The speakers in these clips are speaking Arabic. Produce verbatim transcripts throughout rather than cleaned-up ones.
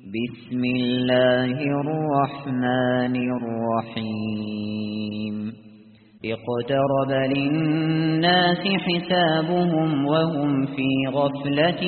بسم الله الرحمن الرحيم اقترب للناس حسابهم وهم في غفلة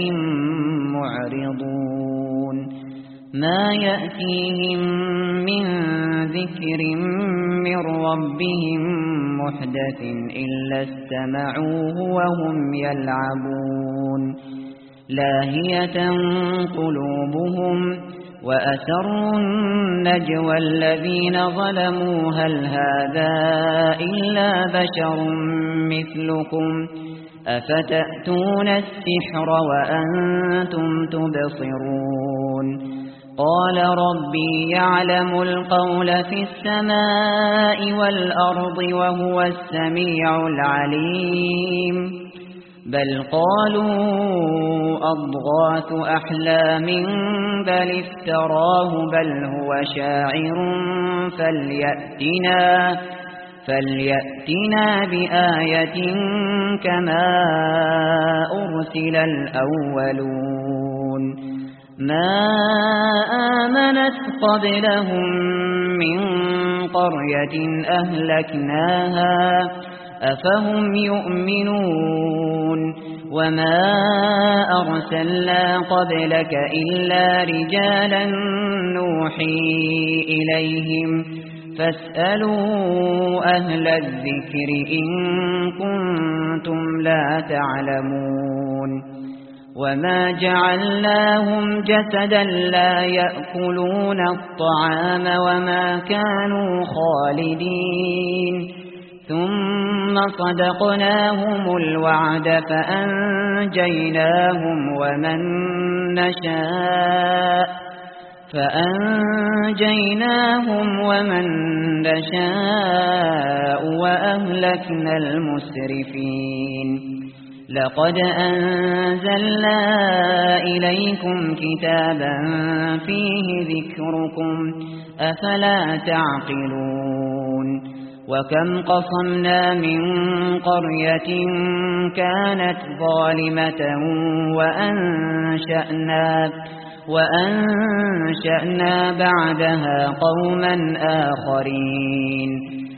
معرضون ما يأتيهم من ذكر من ربهم محدث إلا استمعوه وهم يلعبون لاهية قلوبهم وأسروا النجوى الذين ظلموا هل هذا إلا بشر مثلكم أفتأتون السحر وأنتم تبصرون قال ربي يعلم القول في السماء والأرض وهو السميع العليم بل قالوا أضغاث أحلام بل افتراه بل هو شاعر فليأتنا, فليأتنا بآية كما أرسل الأولون ما آمنت قبلهم من قرية أهلكناها أفهم يؤمنون وما أرسلنا قبلك إلا رجالا نوحي إليهم فاسألوا أهل الذكر إن كنتم لا تعلمون وما جعلناهم جسدا لا يأكلون الطعام وما كانوا خالدين ثم صدقناهم الوعد فأنجيناهم ومن نشاء فأنجيناهم ومن نشاء وأهلكنا المسرفين لقد أنزلنا إليكم كتابا فيه ذكركم أفلا تعقلون وكم قصمنا من قرية كانت ظالمة وأنشأنا, وأنشأنا بعدها قوما آخرين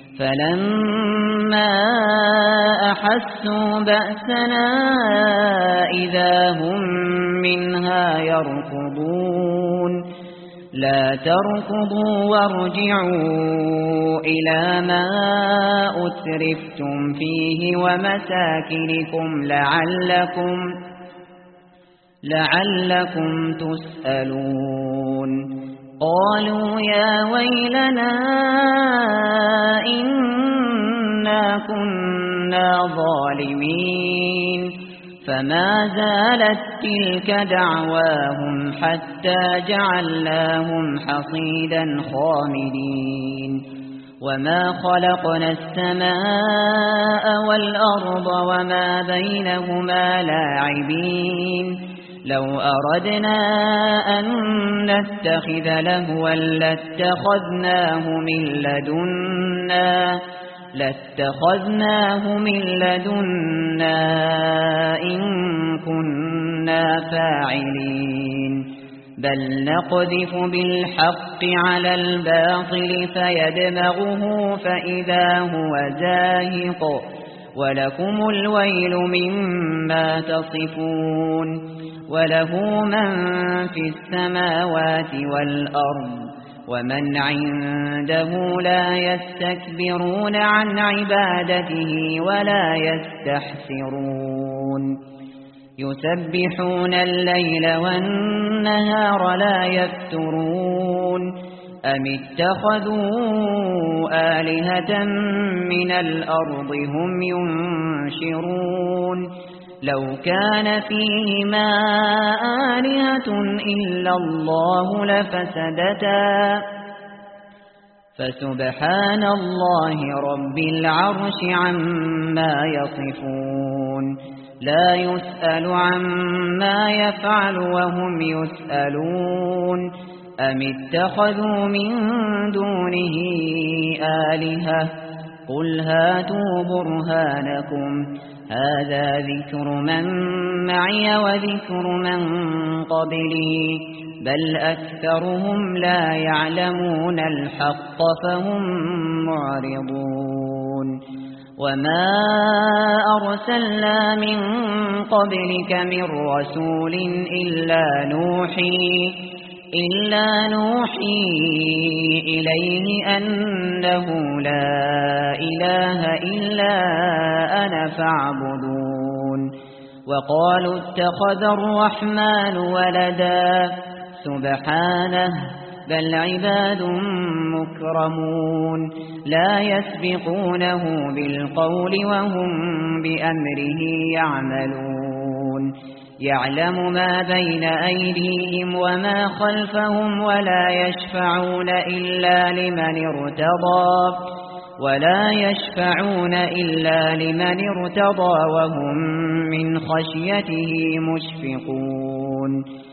فلما أحسوا بأسنا إذا هم منها يركضون لا تركضوا وارجعوا إلى ما أترفتم فيه ومساكنكم لعلكم, لعلكم تسألون قالوا يا ويلنا إنا كنا ظالمين فما زالت تلك دعواهم حتى جعلناهم حصيدا خامدين وما خلقنا السماء والأرض وما بينهما لاعبين لو أردنا أن نتخذ لهوا لاتخذناه من لدنا لاتخذناه من لدنا إن كنا فاعلين بل نقذف بالحق على الباطل فيدمغه فإذا هو زاهق ولكم الويل مما تصفون وله من في السماوات والأرض ومن عنده لا يستكبرون عن عبادته ولا يستحسرون يسبحون الليل والنهار لا يفترون أم اتخذوا آلهة من الأرض هم ينشرون لو كان فيهما آلهة إلا الله لفسدتا فسبحان الله رب العرش عما يصفون لا يسأل عما يفعل وهم يسألون أم اتخذوا من دونه آلهة قل هاتوا برهانكم هذا ذكر من معي وذكر من قبلي بل أكثرهم لا يعلمون الحق فهم معرضون وما أرسلنا من قبلك من رسول إلا نوحي إلا نوحي إليه أنه لا إله إلا أنا فاعبدون وقالوا اتخذ الرحمن ولدا سبحانه بل عباد مكرمون لا يسبقونه بالقول وهم بأمره يعملون يعلم ما بين أيديهم وما خلفهم ولا يشفعون إلا لمن ارتضى ولا يشفعون إلا لمن ارتضى وهم من خشيته مشفقون